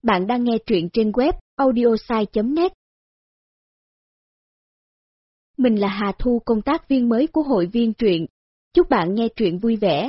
Bạn đang nghe truyện trên web audiosai.net. Mình là Hà Thu, công tác viên mới của hội viên truyện. Chúc bạn nghe truyện vui vẻ.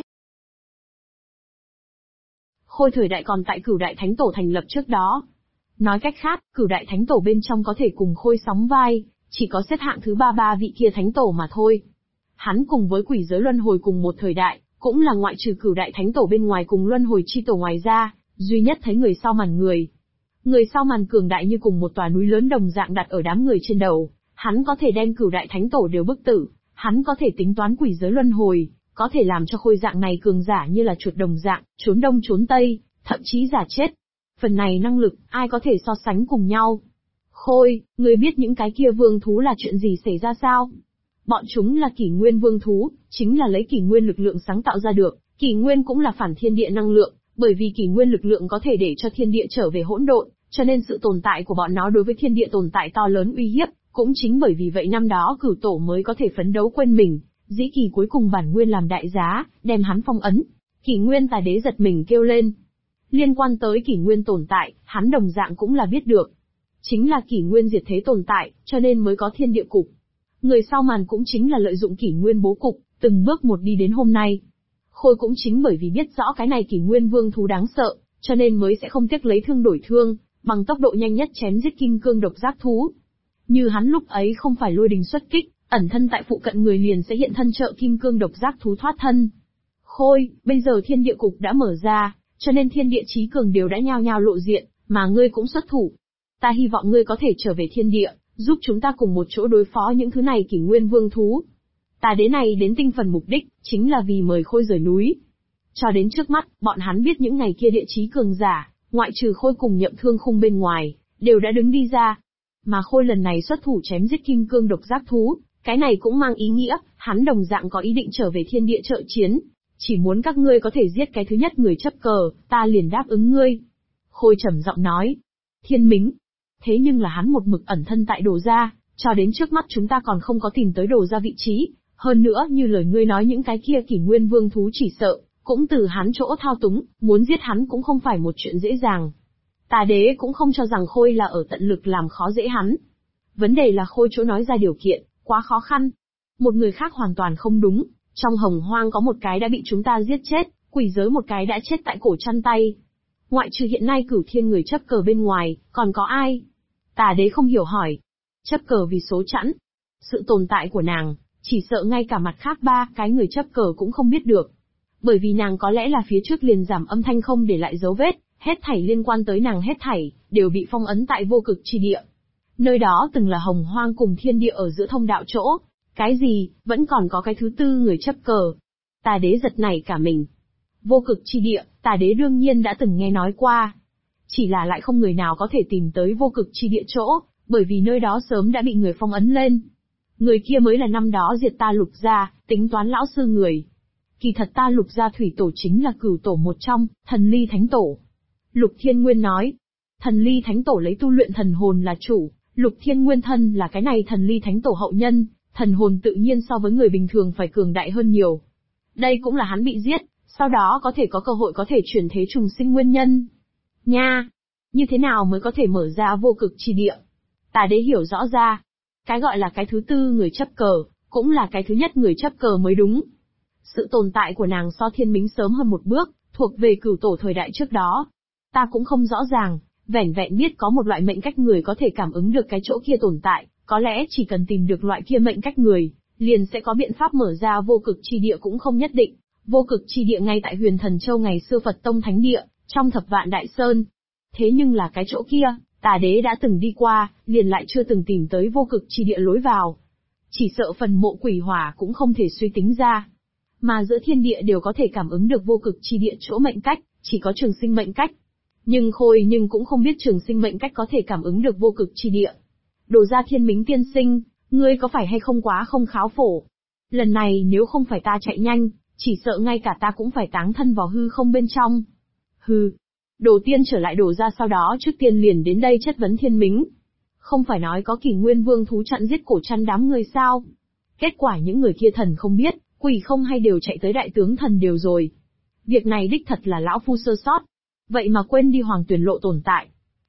Khôi thời đại còn tại Cửu Đại Thánh Tổ thành lập trước đó. Nói cách khác, Cửu Đại Thánh Tổ bên trong có thể cùng Khôi sóng vai, chỉ có xếp hạng thứ ba vị kia Thánh Tổ mà thôi. Hắn cùng với quỷ giới luân hồi cùng một thời đại, cũng là ngoại trừ Cửu Đại Thánh Tổ bên ngoài cùng luân hồi chi tổ ngoài ra, duy nhất thấy người sau màn người. Người sau màn cường đại như cùng một tòa núi lớn đồng dạng đặt ở đám người trên đầu, hắn có thể đem Cửu Đại Thánh Tổ đều bức tử, hắn có thể tính toán quỷ giới luân hồi, có thể làm cho Khôi dạng này cường giả như là chuột đồng dạng, trốn đông trốn tây, thậm chí giả chết. Phần này năng lực, ai có thể so sánh cùng nhau? Khôi, ngươi biết những cái kia vương thú là chuyện gì xảy ra sao? Bọn chúng là kỷ nguyên vương thú, chính là lấy kỷ nguyên lực lượng sáng tạo ra được, kỷ nguyên cũng là phản thiên địa năng lượng, bởi vì kỷ nguyên lực lượng có thể để cho thiên địa trở về hỗn độn, cho nên sự tồn tại của bọn nó đối với thiên địa tồn tại to lớn uy hiếp, cũng chính bởi vì vậy năm đó Cửu Tổ mới có thể phấn đấu quên mình, dĩ kỳ cuối cùng bản nguyên làm đại giá, đem hắn phong ấn. Kỷ nguyên Tà Đế giật mình kêu lên. Liên quan tới kỷ nguyên tồn tại, hắn đồng dạng cũng là biết được. Chính là kỷ nguyên diệt thế tồn tại, cho nên mới có thiên địa cục. Người sau màn cũng chính là lợi dụng kỷ nguyên bố cục, từng bước một đi đến hôm nay. Khôi cũng chính bởi vì biết rõ cái này kỷ nguyên vương thú đáng sợ, cho nên mới sẽ không tiếc lấy thương đổi thương, bằng tốc độ nhanh nhất chém giết kim cương độc giác thú. Như hắn lúc ấy không phải lôi đình xuất kích, ẩn thân tại phụ cận người liền sẽ hiện thân trợ kim cương độc giác thú thoát thân. Khôi, bây giờ thiên địa cục đã mở ra, cho nên thiên địa chí cường đều đã nhao nhao lộ diện, mà ngươi cũng xuất thủ. Ta hy vọng ngươi có thể trở về thiên địa, giúp chúng ta cùng một chỗ đối phó những thứ này kỷ nguyên vương thú. Tà Đế này đến tinh phần mục đích, chính là vì mời Khôi rời núi. Cho đến trước mắt, bọn hắn biết những ngày kia địa chí cường giả, ngoại trừ Khôi cùng Nhậm Thương Khung bên ngoài, đều đã đứng đi ra. Mà Khôi lần này xuất thủ chém giết kim cương độc giác thú, cái này cũng mang ý nghĩa, hắn đồng dạng có ý định trở về thiên địa trợ chiến. Chỉ muốn các ngươi có thể giết cái thứ nhất người chấp cờ, ta liền đáp ứng ngươi. Khôi trầm giọng nói. Thiên Mính. Thế nhưng là hắn một mực ẩn thân tại Đồ Gia, cho đến trước mắt chúng ta còn không có tìm tới Đồ Gia vị trí. Hơn nữa như lời ngươi nói những cái kia kỷ nguyên vương thú chỉ sợ, cũng từ hắn chỗ thao túng, muốn giết hắn cũng không phải một chuyện dễ dàng. Tà Đế cũng không cho rằng Khôi là ở tận lực làm khó dễ hắn. Vấn đề là Khôi chỗ nói ra điều kiện, quá khó khăn. Một người khác hoàn toàn không đúng, trong hồng hoang có một cái đã bị chúng ta giết chết, quỷ giới một cái đã chết tại cổ chăn tay. Ngoại trừ hiện nay Cửu Thiên người chấp cờ bên ngoài, còn có ai? Tà Đế không hiểu hỏi. Chấp cờ vì số chẵn. Sự tồn tại của nàng, chỉ sợ ngay cả mặt khác ba cái người chấp cờ cũng không biết được. Bởi vì nàng có lẽ là phía trước liền giảm âm thanh không để lại dấu vết, hết thảy liên quan tới nàng hết thảy, đều bị phong ấn tại vô cực chi địa. Nơi đó từng là hồng hoang cùng thiên địa ở giữa thông đạo chỗ. Cái gì, vẫn còn có cái thứ tư người chấp cờ. Tà Đế giật nảy cả mình. Vô cực chi địa, Tà Đế đương nhiên đã từng nghe nói qua. Chỉ là lại không người nào có thể tìm tới vô cực chi địa chỗ, bởi vì nơi đó sớm đã bị người phong ấn lên. Người kia mới là năm đó diệt ta Lục Gia, tính toán lão sư người. Kỳ thật ta Lục Gia thủy tổ chính là Cửu Tổ một trong, Thần Ly Thánh Tổ. Lục Thiên Nguyên nói. Thần Ly Thánh Tổ lấy tu luyện thần hồn là chủ, Lục Thiên Nguyên thân là cái này Thần Ly Thánh Tổ hậu nhân, thần hồn tự nhiên so với người bình thường phải cường đại hơn nhiều. Đây cũng là hắn bị giết, sau đó có thể có cơ hội có thể chuyển thế trùng sinh nguyên nhân. Nha! Như thế nào mới có thể mở ra vô cực chi địa? Tà Đế hiểu rõ ra. Cái gọi là cái thứ tư người chấp cờ, cũng là cái thứ nhất người chấp cờ mới đúng. Sự tồn tại của nàng so Thiên Mính sớm hơn một bước, thuộc về Cửu Tổ thời đại trước đó. Ta cũng không rõ ràng, vẻn vẹn biết có một loại mệnh cách người có thể cảm ứng được cái chỗ kia tồn tại, có lẽ chỉ cần tìm được loại kia mệnh cách người, liền sẽ có biện pháp mở ra vô cực chi địa cũng không nhất định. Vô cực chi địa ngay tại Huyền Thần Châu ngày xưa Phật Tông Thánh Địa, trong Thập Vạn Đại Sơn. Thế nhưng là cái chỗ kia, Tà Đế đã từng đi qua, liền lại chưa từng tìm tới vô cực chi địa lối vào. Chỉ sợ phần mộ quỷ hỏa cũng không thể suy tính ra. Mà giữa thiên địa đều có thể cảm ứng được vô cực chi địa chỗ mệnh cách, chỉ có Trường Sinh mệnh cách. Nhưng Khôi cũng không biết Trường Sinh mệnh cách có thể cảm ứng được vô cực chi địa. Đồ Gia Thiên Mính tiên sinh, ngươi có phải hay không quá không kháo phổ? Lần này nếu không phải ta chạy nhanh, chỉ sợ ngay cả ta cũng phải táng thân vào hư không bên trong. Hừ. Đồ Tiên trở lại Đồ Gia sau đó trước tiên liền đến đây chất vấn Thiên Mính. Không phải nói có kỷ nguyên vương thú chặn giết cổ chăn đám người sao? Kết quả những người kia thần không biết, quỷ không hay đều chạy tới đại tướng thần đều rồi. Việc này đích thật là lão phu sơ sót. Vậy mà quên đi Hoàng Tuyển Lộ tồn tại.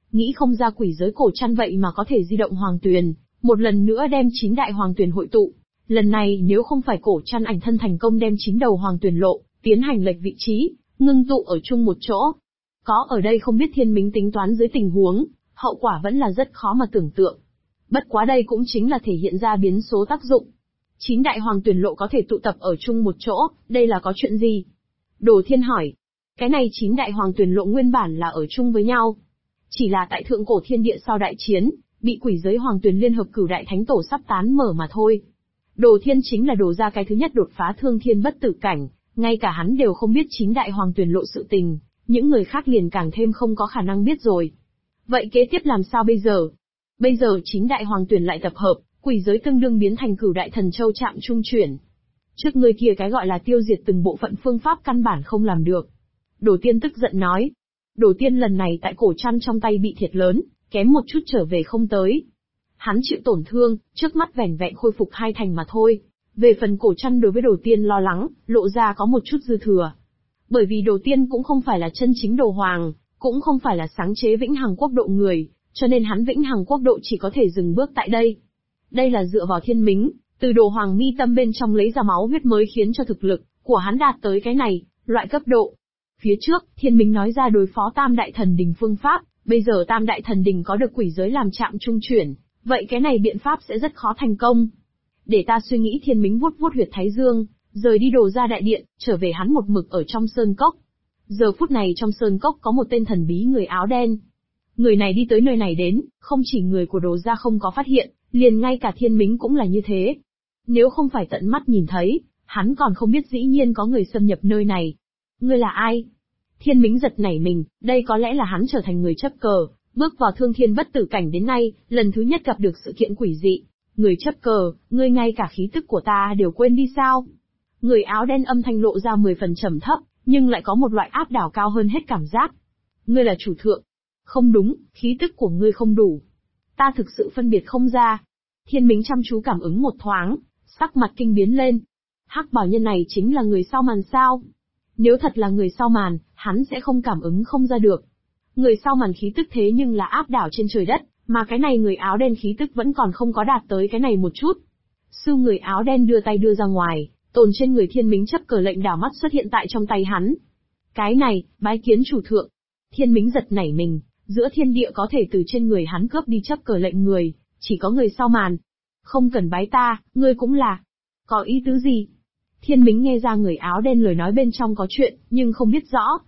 Nghĩ không ra quỷ giới cổ chăn vậy mà có thể di động hoàng tuyền, một lần nữa đem 9 đại hoàng tuyền hội tụ. Lần này nếu không phải cổ chăn ảnh thân thành công đem 9 đầu hoàng tuyền lộ, tiến hành lệch vị trí, ngưng tụ ở chung một chỗ. Có ở đây không biết Thiên Mính tính toán dưới tình huống, hậu quả vẫn là rất khó mà tưởng tượng. Bất quá đây cũng chính là thể hiện ra biến số tác dụng. 9 đại hoàng tuyển lộ có thể tụ tập ở chung một chỗ, đây là có chuyện gì? Đồ Thiên hỏi. Cái này 9 đại hoàng tuyển lộ nguyên bản là ở chung với nhau. Chỉ là tại thượng cổ thiên địa sau đại chiến, bị quỷ giới hoàng tuyển liên hợp cửu đại thánh tổ sắp tán mở mà thôi. Đồ Thiên chính là đồ ra cái thứ nhất đột phá thương thiên bất tử cảnh, ngay cả hắn đều không biết 9 đại hoàng tuyển lộ sự tình, những người khác liền càng thêm không có khả năng biết rồi. Vậy kế tiếp làm sao bây giờ? Bây giờ 9 đại hoàng tuyển lại tập hợp, quỷ giới tương đương biến thành cửu đại thần châu chạm trung chuyển. Trước người kia cái gọi là tiêu diệt từng bộ phận phương pháp căn bản không làm được. Đồ Tiên tức giận nói. Đồ Tiên lần này tại cổ chăn trong tay bị thiệt lớn, kém một chút trở về không tới. Hắn chịu tổn thương, trước mắt vẻn vẹn khôi phục 2 thành mà thôi. Về phần cổ chăn đối với Đồ Tiên lo lắng, lộ ra có một chút dư thừa. Bởi vì Đồ Tiên cũng không phải là chân chính đồ hoàng, cũng không phải là sáng chế vĩnh hằng quốc độ người, cho nên hắn vĩnh hằng quốc độ chỉ có thể dừng bước tại đây. Đây là dựa vào Thiên Mính, từ đồ hoàng mi tâm bên trong lấy ra máu huyết mới khiến cho thực lực của hắn đạt tới cái này, loại cấp độ. Phía trước, Thiên Mính nói ra đối phó Tam Đại Thần Đình phương pháp, bây giờ Tam Đại Thần Đình có được quỷ giới làm chạm trung chuyển, vậy cái này biện pháp sẽ rất khó thành công. Để ta suy nghĩ. Thiên Mính vuốt vuốt huyệt thái dương, rời đi đồ ra đại điện, trở về hắn một mực ở trong sơn cốc. Giờ phút này trong sơn cốc có một tên thần bí người áo đen. Người này đi tới nơi này đến, không chỉ người của đồ ra không có phát hiện, liền ngay cả Thiên Mính cũng là như thế. Nếu không phải tận mắt nhìn thấy, hắn còn không biết dĩ nhiên có người xâm nhập nơi này. Ngươi là ai? Thiên Mính giật nảy mình, đây có lẽ là hắn trở thành người chấp cờ, bước vào thương thiên bất tử cảnh đến nay, lần thứ nhất gặp được sự kiện quỷ dị. Người chấp cờ, ngươi ngay cả khí tức của ta đều quên đi sao? Người áo đen âm thanh lộ ra 10 phần trầm thấp, nhưng lại có một loại áp đảo cao hơn hết cảm giác. Ngươi là chủ thượng. Không đúng, khí tức của ngươi không đủ. Ta thực sự phân biệt không ra. Thiên Mính chăm chú cảm ứng một thoáng, sắc mặt kinh biến lên. Hắc bảo nhân này chính là người sau màn sao? Nếu thật là người sau màn, hắn sẽ không cảm ứng không ra được. Người sau màn khí tức thế nhưng là áp đảo trên trời đất, mà cái này người áo đen khí tức vẫn còn không có đạt tới cái này một chút. Sư người áo đen đưa tay đưa ra ngoài, tồn trên người Thiên Mính chấp cờ lệnh đảo mắt xuất hiện tại trong tay hắn. Cái này, bái kiến chủ thượng. Thiên Mính giật nảy mình, giữa thiên địa có thể từ trên người hắn cướp đi chấp cờ lệnh người, chỉ có người sau màn. Không cần bái ta, ngươi cũng là. Có ý tứ gì? Thiên Mính nghe ra người áo đen lời nói bên trong có chuyện, nhưng không biết rõ.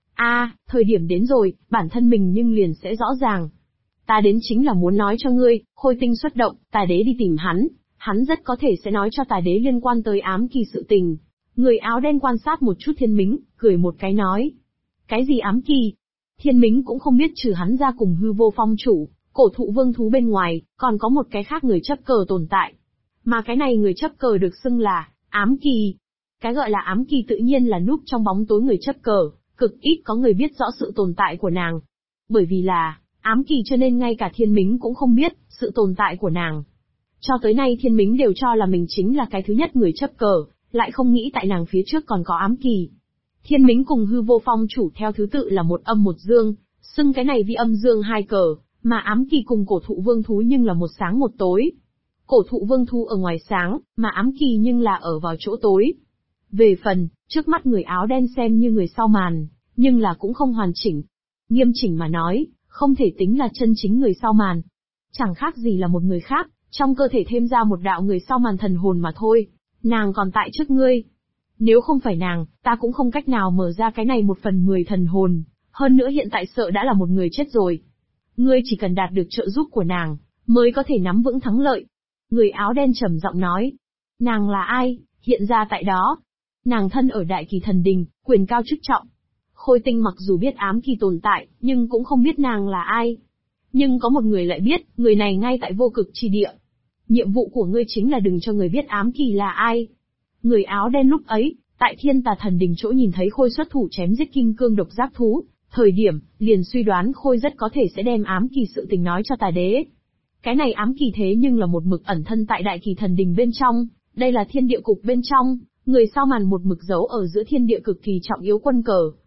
Thời điểm đến rồi, bản thân mình nhưng liền sẽ rõ ràng. Ta đến chính là muốn nói cho ngươi, Khôi Tinh xuất động, Tà Đế đi tìm hắn rất có thể sẽ nói cho Tà Đế liên quan tới ám kỳ sự tình. Người áo đen quan sát một chút Thiên Mính, cười một cái nói. Cái gì ám kỳ? Thiên Mính cũng không biết trừ hắn ra cùng Hư Vô Phong chủ, Cổ Thụ Vương thú bên ngoài, còn có một cái khác người chấp cờ tồn tại. Mà cái này người chấp cờ được xưng là ám kỳ. Cái gọi là ám kỳ tự nhiên là núp trong bóng tối người chấp cờ, cực ít có người biết rõ sự tồn tại của nàng. Bởi vì là ám kỳ cho nên ngay cả Thiên Mính cũng không biết sự tồn tại của nàng. Cho tới nay Thiên Mính đều cho là mình chính là cái thứ nhất người chấp cờ, lại không nghĩ tại nàng phía trước còn có ám kỳ. Thiên Mính cùng Hư Vô Phong chủ theo thứ tự là một âm một dương, xưng cái này vì âm dương hai cờ, mà ám kỳ cùng Cổ Thụ Vương thú nhưng là một sáng một tối. Cổ Thụ Vương thú ở ngoài sáng, mà ám kỳ nhưng là ở vào chỗ tối. Về phần, trước mắt người áo đen xem như người sau màn, nhưng là cũng không hoàn chỉnh. Nghiêm chỉnh mà nói, không thể tính là chân chính người sau màn. Chẳng khác gì là một người khác, trong cơ thể thêm ra một đạo người sau màn thần hồn mà thôi. Nàng còn tại trước ngươi. Nếu không phải nàng, ta cũng không cách nào mở ra cái này 1/10 thần hồn, hơn nữa hiện tại sợ đã là một người chết rồi. Ngươi chỉ cần đạt được trợ giúp của nàng, mới có thể nắm vững thắng lợi. Người áo đen trầm giọng nói. Nàng là ai, hiện ra tại đó? Nàng thân ở Đại Kỳ Thần Đình, quyền cao chức trọng. Khôi Tinh mặc dù biết ám kỳ tồn tại, nhưng cũng không biết nàng là ai. Nhưng có một người lại biết, người này ngay tại Vô Cực Chi Địa. Nhiệm vụ của ngươi chính là đừng cho người biết ám kỳ là ai. Người áo đen lúc ấy, tại Thiên Tà Thần Đình chỗ nhìn thấy Khôi xuất thủ chém giết kim cương độc giác thú, thời điểm, liền suy đoán Khôi rất có thể sẽ đem ám kỳ sự tình nói cho Tà Đế. Cái này ám kỳ thế nhưng là một mực ẩn thân tại Đại Kỳ Thần Đình bên trong, đây là thiên địa cục bên trong, người sau màn một mực giấu ở giữa thiên địa cực kỳ trọng yếu quân cờ.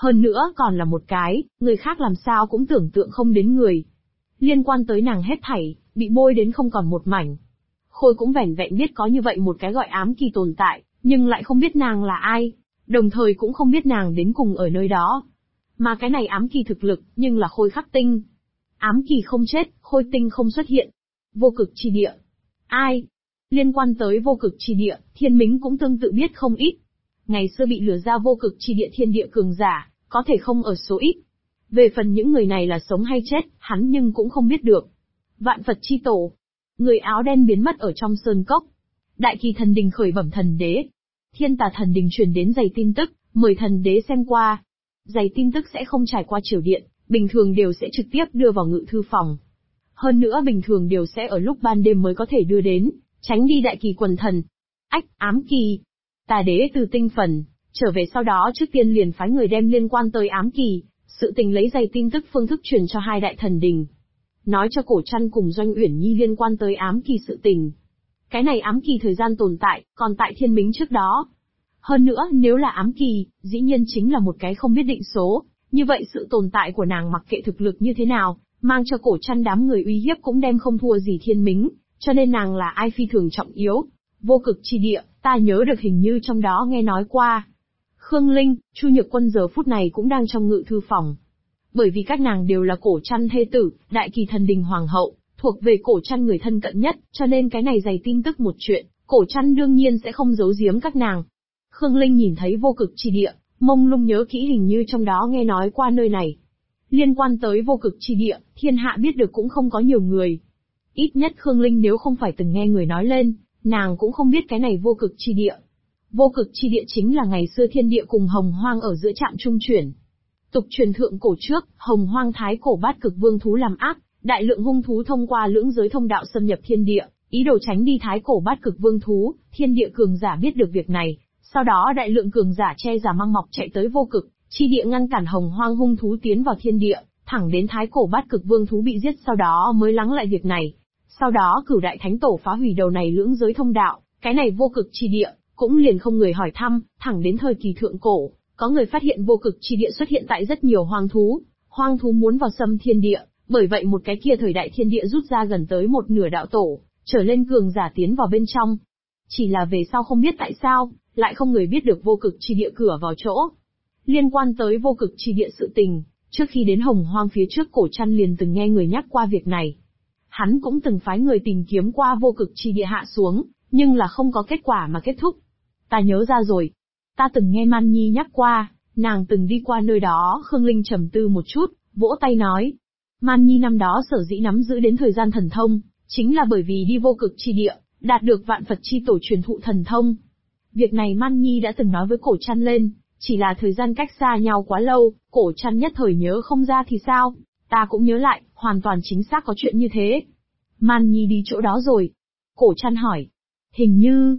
Hơn nữa còn là một cái, người khác làm sao cũng tưởng tượng không đến người. Liên quan tới nàng hết thảy, bị bôi đến không còn một mảnh. Khôi cũng vẻn vẹn biết có như vậy một cái gọi ám kỳ tồn tại, nhưng lại không biết nàng là ai, đồng thời cũng không biết nàng đến cùng ở nơi đó. Mà cái này ám kỳ thực lực, nhưng là Khôi khắc tinh. Ám kỳ không chết, Khôi tinh không xuất hiện. Vô cực chi địa. Ai? Liên quan tới vô cực chi địa, Thiên Mính cũng tương tự biết không ít. Ngày xưa bị lừa ra vô cực chi địa thiên địa cường giả, có thể không ở số ít. Về phần những người này là sống hay chết, hắn nhưng cũng không biết được. Vạn Phật chi tổ. Người áo đen biến mất ở trong sơn cốc. Đại kỳ thần đình khởi bẩm thần đế. Thiên tà thần đình truyền đến giày tin tức, mời thần đế xem qua. Giày tin tức sẽ không trải qua triều điện, bình thường đều sẽ trực tiếp đưa vào ngự thư phòng. Hơn nữa bình thường đều sẽ ở lúc ban đêm mới có thể đưa đến, tránh đi đại kỳ quần thần. Ách, ám kỳ. Tà đế từ tinh phần, trở về sau đó trước tiên liền phái người đem liên quan tới ám kỳ, sự tình lấy giày tin tức phương thức truyền cho hai đại thần đình. Nói cho Cổ Trăn cùng Doanh Uyển Nhi liên quan tới ám kỳ sự tình. Cái này ám kỳ thời gian tồn tại, còn tại Thiên Mính trước đó. Hơn nữa, nếu là ám kỳ, dĩ nhiên chính là một cái không biết định số, như vậy sự tồn tại của nàng mặc kệ thực lực như thế nào, mang cho Cổ Trăn đám người uy hiếp cũng đem không thua gì Thiên Mính, cho nên nàng là ai phi thường trọng yếu. Vô cực chi địa, ta nhớ được hình như trong đó nghe nói qua. Khương Linh, Chu Nhược Quân giờ phút này cũng đang trong ngự thư phòng. Bởi vì các nàng đều là Cổ Trăn thê tử, đại kỳ thần đình hoàng hậu, thuộc về Cổ Trăn người thân cận nhất, cho nên cái này dày tin tức một chuyện, Cổ Trăn đương nhiên sẽ không giấu giếm các nàng. Khương Linh nhìn thấy vô cực chi địa, mông lung nhớ kỹ hình như trong đó nghe nói qua nơi này. Liên quan tới vô cực chi địa, thiên hạ biết được cũng không có nhiều người. Ít nhất Khương Linh nếu không phải từng nghe người nói lên, nàng cũng không biết cái này vô cực chi địa. Vô cực chi địa chính là ngày xưa thiên địa cùng hồng hoang ở giữa trạm trung chuyển. Tục truyền thượng cổ trước, hồng hoang thái cổ bát cực vương thú làm ác, đại lượng hung thú thông qua lưỡng giới thông đạo xâm nhập thiên địa, ý đồ tránh đi thái cổ bát cực vương thú, thiên địa cường giả biết được việc này, sau đó đại lượng cường giả che giả mang mọc chạy tới vô cực chi địa ngăn cản hồng hoang hung thú tiến vào thiên địa, thẳng đến thái cổ bát cực vương thú bị giết sau đó mới lắng lại việc này. Sau đó Cửu Đại Thánh Tổ phá hủy đầu này lưỡng giới thông đạo, cái này vô cực chi địa, cũng liền không người hỏi thăm, thẳng đến thời kỳ thượng cổ, có người phát hiện vô cực chi địa xuất hiện tại rất nhiều hoang thú muốn vào xâm thiên địa, bởi vậy một cái kia thời đại thiên địa rút ra gần tới một nửa đạo tổ, trở lên cường giả tiến vào bên trong. Chỉ là về sau không biết tại sao, lại không người biết được vô cực chi địa cửa vào chỗ. Liên quan tới vô cực chi địa sự tình, trước khi đến hồng hoang phía trước Cổ Trăn liền từng nghe người nhắc qua việc này. Hắn cũng từng phái người tìm kiếm qua vô cực chi địa hạ xuống, nhưng là không có kết quả mà kết thúc. Ta nhớ ra rồi. Ta từng nghe Man Nhi nhắc qua, nàng từng đi qua nơi đó. Khương Linh trầm tư một chút, vỗ tay nói. Man Nhi năm đó sở dĩ nắm giữ đến thời gian thần thông, chính là bởi vì đi vô cực chi địa, đạt được Vạn Phật chi tổ truyền thụ thần thông. Việc này Man Nhi đã từng nói với Cổ Trăn lên, chỉ là thời gian cách xa nhau quá lâu, Cổ Trăn nhất thời nhớ không ra thì sao. Ta cũng nhớ lại, hoàn toàn chính xác có chuyện như thế. Man Nhi đi chỗ đó rồi. Cổ Trăn hỏi. Hình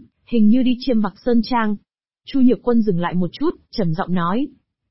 như đi Chiêm Bạc Sơn Trang. Chu Nhược Quân dừng lại một chút, trầm giọng nói.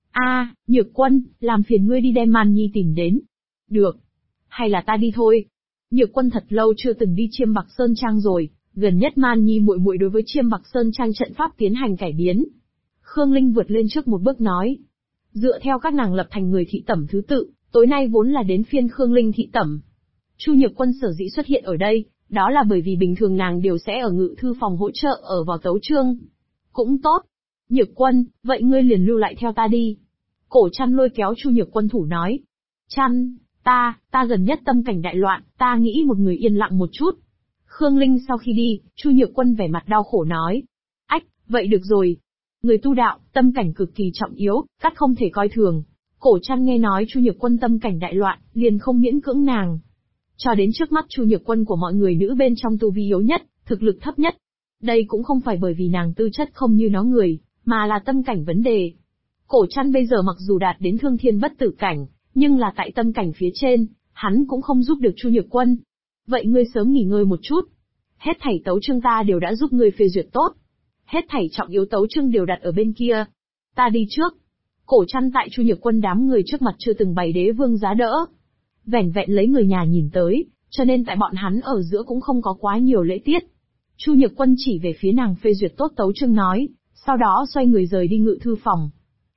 Nhược Quân, làm phiền ngươi đi đem Man Nhi tìm đến. Được. Hay là ta đi thôi. Nhược Quân thật lâu chưa từng đi Chiêm Bạc Sơn Trang rồi, gần nhất Man Nhi muội muội đối với Chiêm Bạc Sơn Trang trận pháp tiến hành cải biến. Khương Linh vượt lên trước một bước nói. Dựa theo các nàng lập thành người thị tẩm thứ tự, tối nay vốn là đến phiên Khương Linh thị tẩm. Chu Nhược Quân sở dĩ xuất hiện ở đây, đó là bởi vì bình thường nàng đều sẽ ở ngự thư phòng hỗ trợ ở vào tấu chương. Cũng tốt. Nhược Quân, vậy ngươi liền lưu lại theo ta đi. Cổ Trăn lôi kéo Chu Nhược Quân thủ nói. Trăn, ta gần nhất tâm cảnh đại loạn, ta nghĩ một người yên lặng một chút. Khương Linh sau khi đi, Chu Nhược Quân vẻ mặt đau khổ nói. Ách, vậy được rồi. Người tu đạo, tâm cảnh cực kỳ trọng yếu, cắt không thể coi thường. Cổ Trăn nghe nói Chu Nhược Quân tâm cảnh đại loạn, liền không miễn cưỡng nàng. Cho đến trước mắt Chu Nhược Quân của mọi người nữ bên trong tu vi yếu nhất, thực lực thấp nhất. Đây cũng không phải bởi vì nàng tư chất không như nó người, mà là tâm cảnh vấn đề. Cổ Trăn bây giờ mặc dù đạt đến thương thiên bất tử cảnh, nhưng là tại tâm cảnh phía trên, hắn cũng không giúp được Chu Nhược Quân. Vậy ngươi sớm nghỉ ngơi một chút. Hết thảy tấu chương ta đều đã giúp ngươi phê duyệt tốt. Hết thảy trọng yếu tấu chương đều đặt ở bên kia. Ta đi trước. Cổ Trăn tại Chu Nhược Quân đám người trước mặt chưa từng bày đế vương giá đỡ. Vẻn vẹn lấy người nhà nhìn tới, cho nên tại bọn hắn ở giữa cũng không có quá nhiều lễ tiết. Chu Nhược Quân chỉ về phía nàng phê duyệt tốt tấu chương nói, sau đó xoay người rời đi ngự thư phòng.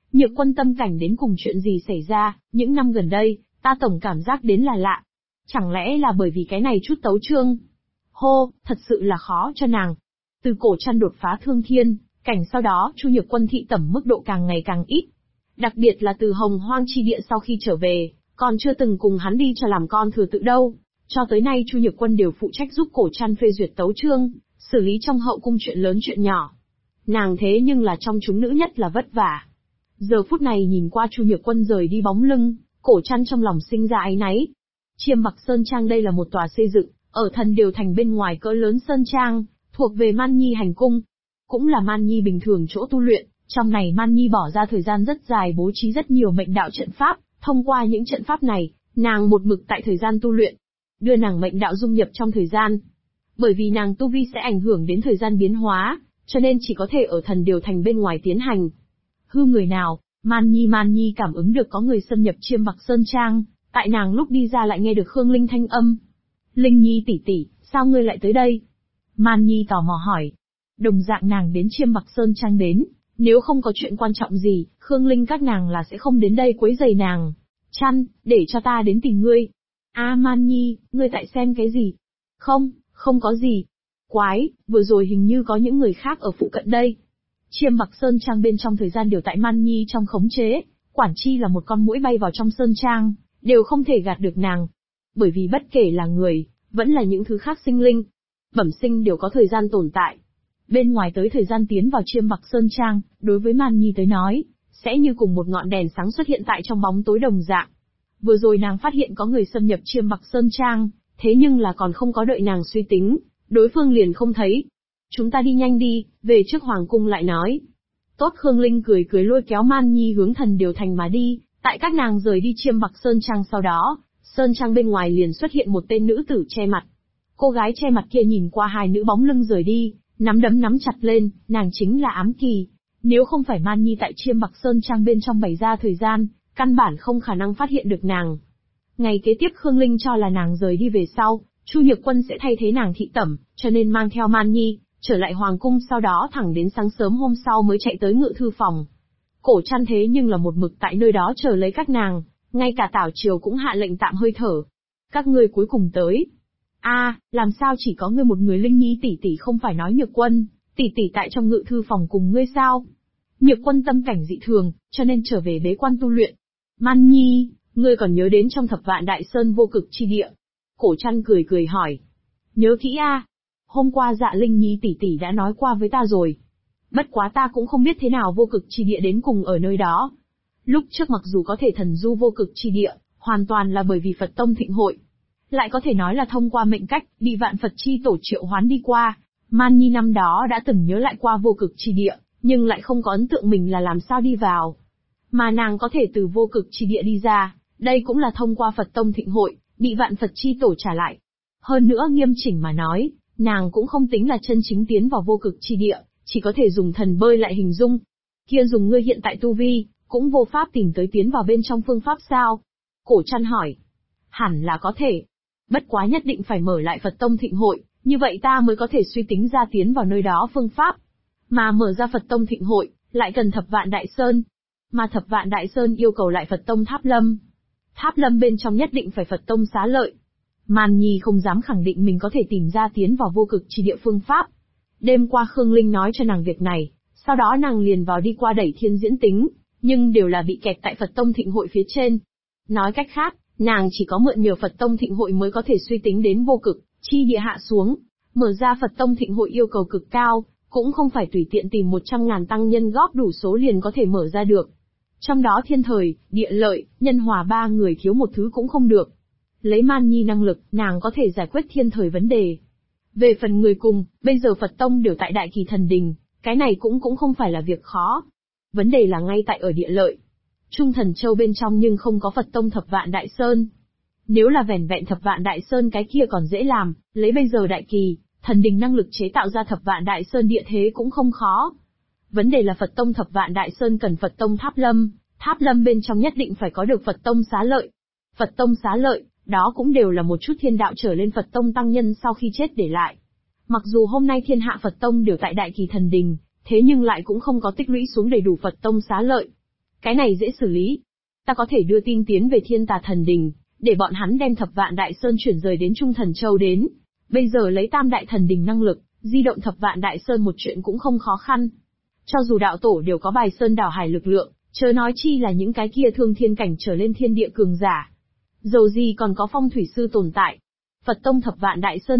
Nhược Quân tâm cảnh đến cùng chuyện gì xảy ra, những năm gần đây, ta tổng cảm giác đến là lạ. Chẳng lẽ là bởi vì cái này chút tấu chương? Hô, thật sự là khó cho nàng. Từ Cổ Trăn đột phá thương thiên, cảnh sau đó Chu Nhược Quân thị tẩm mức độ càng ngày càng ít. Đặc biệt là từ Hồng Hoang chi địa sau khi trở về, còn chưa từng cùng hắn đi cho làm con thừa tự đâu. Cho tới nay Chu Nhược Quân đều phụ trách giúp Cổ Trăn phê duyệt tấu chương, xử lý trong hậu cung chuyện lớn chuyện nhỏ. Nàng thế nhưng là trong chúng nữ nhất là vất vả. Giờ phút này nhìn qua Chu Nhược Quân rời đi bóng lưng, Cổ Trăn trong lòng sinh ra áy náy. Chiêm Bạc Sơn Trang đây là một tòa xây dựng, ở Thần Điều Thành bên ngoài cỡ lớn Sơn Trang, thuộc về Man Nhi hành cung. Cũng là Man Nhi bình thường chỗ tu luyện, trong này Man Nhi bỏ ra thời gian rất dài bố trí rất nhiều mệnh đạo trận pháp, thông qua những trận pháp này, nàng một mực tại thời gian tu luyện, đưa nàng mệnh đạo dung nhập trong thời gian. Bởi vì nàng tu vi sẽ ảnh hưởng đến thời gian biến hóa, cho nên chỉ có thể ở Thần Điều Thành bên ngoài tiến hành. Hư người nào, Man Nhi cảm ứng được có người xâm nhập Chiêm Bạc Sơn Trang, tại nàng lúc đi ra lại nghe được Khương Linh thanh âm. Linh Nhi tỷ tỷ, sao ngươi lại tới đây? Man Nhi tò mò hỏi. Đồng dạng nàng đến Chiêm Bạc Sơn Trang đến, nếu không có chuyện quan trọng gì, Khương Linh các nàng là sẽ không đến đây quấy rầy nàng. Chăn, để cho ta đến tìm ngươi. Man Nhi, ngươi tại xem cái gì? Không có gì. Quái, vừa rồi hình như có những người khác ở phụ cận đây. Chiêm Bạc Sơn Trang bên trong thời gian đều tại Man Nhi trong khống chế, quản chi là một con muỗi bay vào trong Sơn Trang, đều không thể gạt được nàng. Bởi vì bất kể là người, vẫn là những thứ khác sinh linh, bẩm sinh đều có thời gian tồn tại. Bên ngoài tới thời gian tiến vào Chiêm Bạc Sơn Trang, đối với Man Nhi tới nói, sẽ như cùng một ngọn đèn sáng xuất hiện tại trong bóng tối đồng dạng. Vừa rồi nàng phát hiện có người xâm nhập Chiêm Bạc Sơn Trang, thế nhưng là còn không có đợi nàng suy tính, đối phương liền không thấy. Chúng ta đi nhanh đi, về trước Hoàng Cung lại nói. Tốt. Khương Linh cười lôi kéo Man Nhi hướng Thần Điều Thành mà đi, tại các nàng rời đi Chiêm Bạc Sơn Trang sau đó, Sơn Trang bên ngoài liền xuất hiện một tên nữ tử che mặt. Cô gái che mặt kia nhìn qua hai nữ bóng lưng rời đi, nắm đấm nắm chặt lên, nàng chính là Ám Kỳ. Nếu không phải Man Nhi tại Chiêm Bạc Sơn Trang bên trong bày ra thời gian, căn bản không khả năng phát hiện được nàng. Ngày kế tiếp Khương Linh cho là nàng rời đi về sau, Chu Nhược Quân sẽ thay thế nàng thị tẩm, cho nên mang theo Man Nhi, trở lại Hoàng Cung sau đó thẳng đến sáng sớm hôm sau mới chạy tới Ngự Thư Phòng. Cổ Trăn thế nhưng là một mực tại nơi đó chờ lấy các nàng, ngay cả Tảo Triều cũng hạ lệnh tạm hơi thở. Các ngươi cuối cùng tới. Làm sao chỉ có ngươi một người? Linh Nhi tỷ tỷ không phải nói Nhược Quân, tỷ tỷ tại trong Ngự Thư Phòng cùng ngươi sao? Nhược Quân tâm cảnh dị thường, cho nên trở về bế quan tu luyện. Man Nhi, ngươi còn nhớ đến trong Thập Vạn Đại Sơn Vô Cực chi địa? Cổ Trăn cười hỏi. Nhớ kỹ Hôm qua Dạ Linh Nhi tỷ tỷ đã nói qua với ta rồi. Bất quá ta cũng không biết thế nào Vô Cực chi địa đến cùng ở nơi đó. Lúc trước mặc dù có thể thần du Vô Cực chi địa, hoàn toàn là bởi vì Phật Tông thịnh hội. Lại có thể nói là thông qua mệnh cách, bị Vạn Phật chi tổ triệu hoán đi qua. Man Nhi năm đó đã từng nhớ lại qua Vô Cực chi địa, nhưng lại không có ấn tượng mình là làm sao đi vào. Mà nàng có thể từ Vô Cực chi địa đi ra, đây cũng là thông qua Phật Tông thịnh hội, bị Vạn Phật chi tổ trả lại. Hơn nữa nghiêm chỉnh mà nói, nàng cũng không tính là chân chính tiến vào Vô Cực chi địa, chỉ có thể dùng thần bơi lại hình dung. Kia dùng ngươi hiện tại tu vi, cũng vô pháp tìm tới tiến vào bên trong phương pháp sao? Cổ Trăn hỏi. Hẳn là có thể. Bất quá nhất định phải mở lại Phật Tông thịnh hội, như vậy ta mới có thể suy tính ra tiến vào nơi đó phương pháp. Mà mở ra Phật Tông thịnh hội, lại cần Thập Vạn Đại Sơn. Mà Thập Vạn Đại Sơn yêu cầu lại Phật Tông Tháp Lâm. Tháp Lâm bên trong nhất định phải Phật Tông xá lợi. Man Nhi không dám khẳng định mình có thể tìm ra tiến vào Vô Cực chi địa phương pháp. Đêm qua Khương Linh nói cho nàng việc này, sau đó nàng liền vào đi qua đẩy thiên diễn tính, nhưng đều là bị kẹt tại Phật Tông thịnh hội phía trên. Nói cách khác, nàng chỉ có mượn nhờ Phật Tông thịnh hội mới có thể suy tính đến Vô Cực chi địa hạ xuống. Mở ra Phật Tông thịnh hội yêu cầu cực cao, cũng không phải tùy tiện tìm 100.000 tăng nhân góp đủ số liền có thể mở ra được. Trong đó thiên thời, địa lợi, nhân hòa ba người thiếu một thứ cũng không được. Lấy Man Nhi năng lực, nàng có thể giải quyết thiên thời vấn đề. Về phần người cùng, bây giờ Phật Tông đều tại Đại Kỳ Thần Đình, cái này cũng không phải là việc khó. Vấn đề là ngay tại ở địa lợi. Trung Thần Châu bên trong nhưng không có Phật Tông Thập Vạn Đại Sơn. Nếu là vẻn vẹn Thập Vạn Đại Sơn cái kia còn dễ làm, lấy bây giờ Đại Kỳ Thần Đình năng lực chế tạo ra Thập Vạn Đại Sơn địa thế cũng không khó. Vấn đề là Phật Tông Thập Vạn Đại Sơn cần Phật Tông Tháp Lâm, Tháp Lâm bên trong nhất định phải có được Phật Tông xá lợi. Phật Tông xá lợi, đó cũng đều là một chút thiên đạo trở lên Phật Tông tăng nhân sau khi chết để lại. Mặc dù hôm nay thiên hạ Phật Tông đều tại Đại Kỳ Thần Đình, thế nhưng lại cũng không có tích lũy xuống đầy đủ Phật Tông xá lợi. Cái này dễ xử lý. Ta có thể đưa tin tiến về Thiên Tà Thần Đình, để bọn hắn đem Thập Vạn Đại Sơn chuyển rời đến Trung Thần Châu đến. Bây giờ lấy Tam Đại Thần Đình năng lực, di động Thập Vạn Đại Sơn một chuyện cũng không khó khăn. Cho dù đạo tổ đều có bài sơn đảo hải lực lượng, chớ nói chi là những cái kia thương thiên cảnh trở lên thiên địa cường giả. Dầu gì còn có phong thủy sư tồn tại. Phật tông Thập Vạn Đại Sơn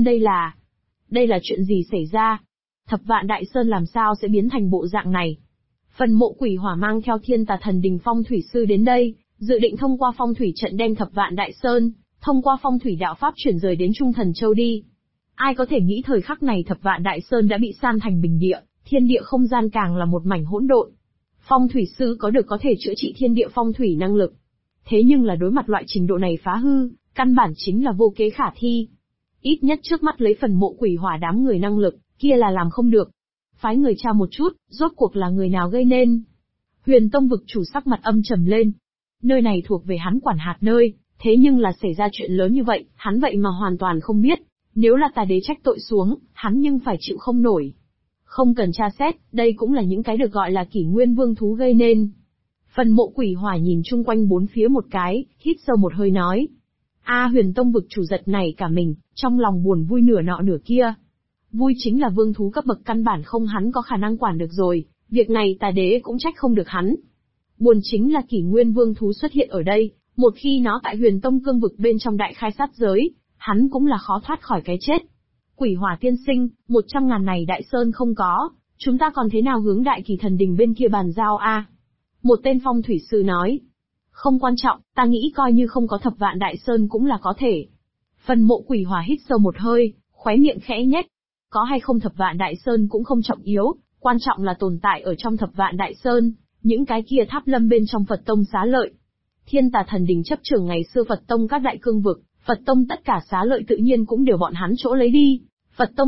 đây là chuyện gì xảy ra? Thập Vạn Đại Sơn làm sao sẽ biến thành bộ dạng này? Phần Mộ Quỷ Hỏa mang theo Thiên Tà Thần Đình phong thủy sư đến đây, dự định thông qua phong thủy trận đem Thập Vạn Đại Sơn, thông qua phong thủy đạo pháp chuyển rời đến Trung Thần Châu đi. Ai có thể nghĩ thời khắc này Thập Vạn Đại Sơn đã bị san thành bình địa, thiên địa không gian càng là một mảnh hỗn độn. Phong thủy sư có được có thể chữa trị thiên địa phong thủy năng lực. Thế nhưng là đối mặt loại trình độ này phá hư, căn bản chính là vô kế khả thi. Ít nhất trước mắt lấy Phần Mộ Quỷ Hỏa đám người năng lực, kia là làm không được. Phái người tra một chút, rốt cuộc là người nào gây nên. Huyền Tông vực chủ sắc mặt âm trầm lên. Nơi này thuộc về hắn quản hạt nơi, thế nhưng là xảy ra chuyện lớn như vậy, hắn vậy mà hoàn toàn không biết. Nếu là Tà Đế trách tội xuống, hắn nhưng phải chịu không nổi. Không cần tra xét, đây cũng là những cái được gọi là kỷ nguyên vương thú gây nên. Phần Mộ Quỷ Hỏa nhìn chung quanh bốn phía một cái, hít sâu một hơi nói. Huyền Tông vực chủ giật nảy cả mình, trong lòng buồn vui nửa nọ nửa kia. Vui chính là vương thú cấp bậc căn bản không hắn có khả năng quản được rồi, việc này Tà Đế cũng trách không được hắn. Buồn chính là kỷ nguyên vương thú xuất hiện ở đây, một khi nó tại Huyền Tông cương vực bên trong đại khai sát giới, hắn cũng là khó thoát khỏi cái chết. Quỷ Hỏa tiên sinh, 100.000 này Đại Sơn không có, chúng ta còn thế nào hướng Đại Kỳ Thần Đình bên kia bàn giao a? Một tên phong thủy sư nói. Không quan trọng, ta nghĩ coi như không có Thập Vạn Đại Sơn cũng là có thể. Phần Mộ Quỷ Hỏa hít sâu một hơi, khóe miệng khẽ nhếch. Có hay không Thập Vạn Đại Sơn cũng không trọng yếu, quan trọng là tồn tại ở trong Thập Vạn Đại Sơn, những cái kia tháp lâm bên trong Phật Tông xá lợi. Thiên Tà Thần Đình chấp trưởng ngày xưa Phật Tông các đại cương vực, Phật Tông tất cả xá lợi tự nhiên cũng đều bọn hắn chỗ lấy đi. Phật Tông